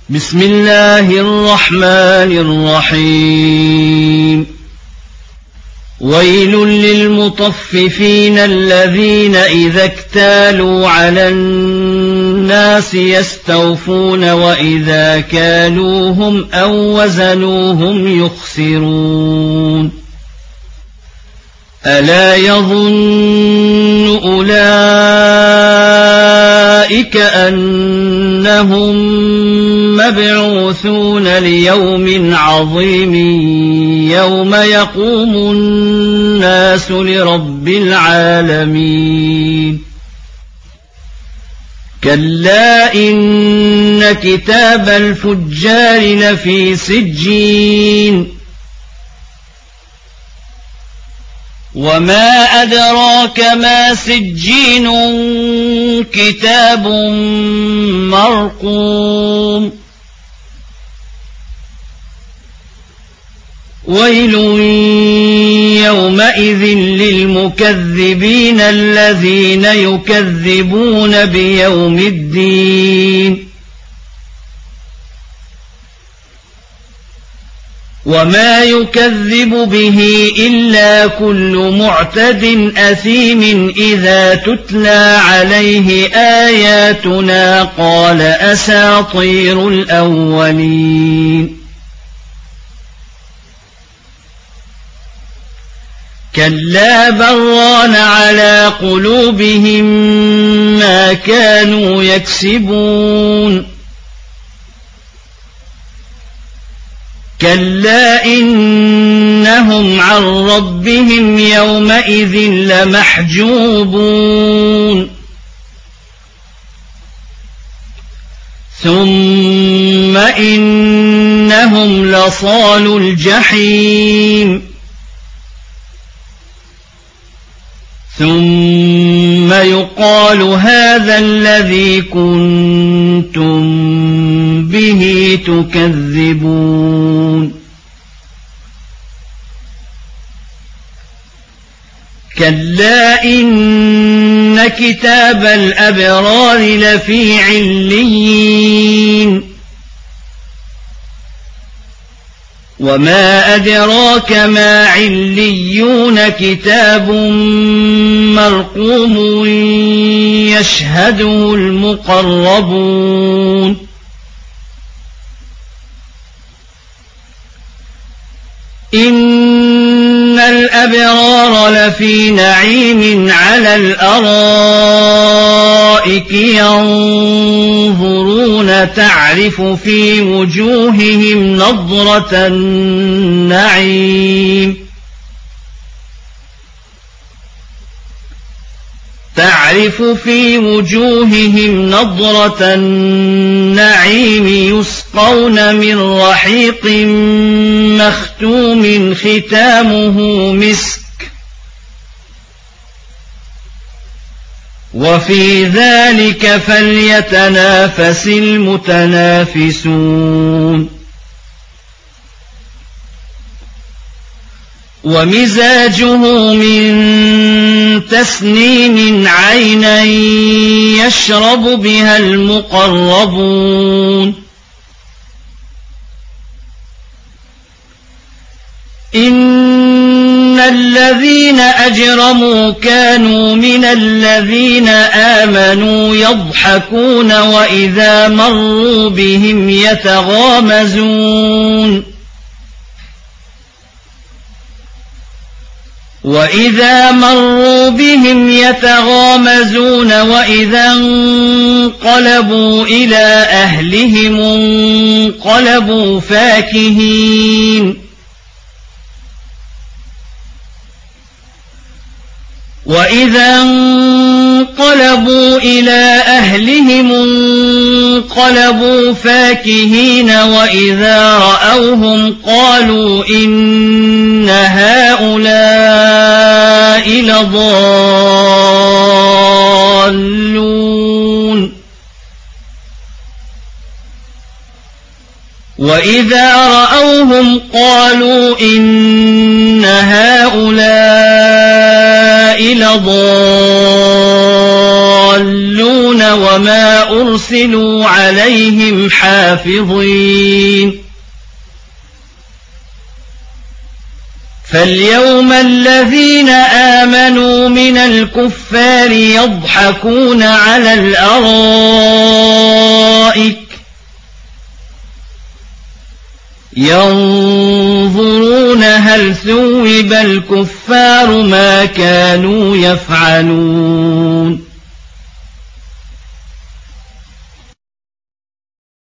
بسم الله الرحمن الرحيم ويل للمطففين الذين إذا اكتالوا على الناس يستوفون وإذا كالوهم أو وزنوهم يخسرون ألا يظن أولئك أنهم مبعوثون ليوم عظيم يوم يقوم الناس لرب العالمين كلا إن كتاب الفجار لفي سجين وما أدراك ما سجين كتاب مرقوم ويل يومئذ للمكذبين الذين يكذبون بيوم الدين وما يكذب به إلا كل معتد أثيم إذا تتلى عليه آياتنا قال أساطير الأولين كلا بران على قلوبهم ما كانوا يكسبون كلا إنهم عن ربهم يومئذ لمحجوبون ثم إنهم لصالو الجحيم ثم يقال هذا الذي كنتم به تكذبون كلا إن كتاب الأبرار لفي عليين وما أدراك ما عليون كتاب مرقوم يشهده المقربون إن الأبرار لفي نعيم على الأرائك ينظرون تعرف في وجوههم نضرة النعيم تعرف في وجوههم نضرة النعيم يسقون من رحيق مختوم ختامه مسك وفي ذلك فليتنافس المتنافسون ومزاجه من تسنيم عينا يشرب بها المقربون إن الذين أجرموا كانوا من الذين آمنوا يضحكون وإذا مروا بهم يتغامزون وإذا وإذا انقلبوا إلى أهلهم انقلبوا فاكهين وإذا انقلبوا إلى أهلهم انقلبوا فاكهين وإذا رأوهم قالوا إن هؤلاء لضالون وإذا رأوهم قالوا إن هؤلاء لضالون يصلون وما أرسلوا عليهم حافظين فاليوم الذين آمنوا من الكفار يضحكون على الأرائك ينظرون هل ثوب الكفار ما كانوا يفعلون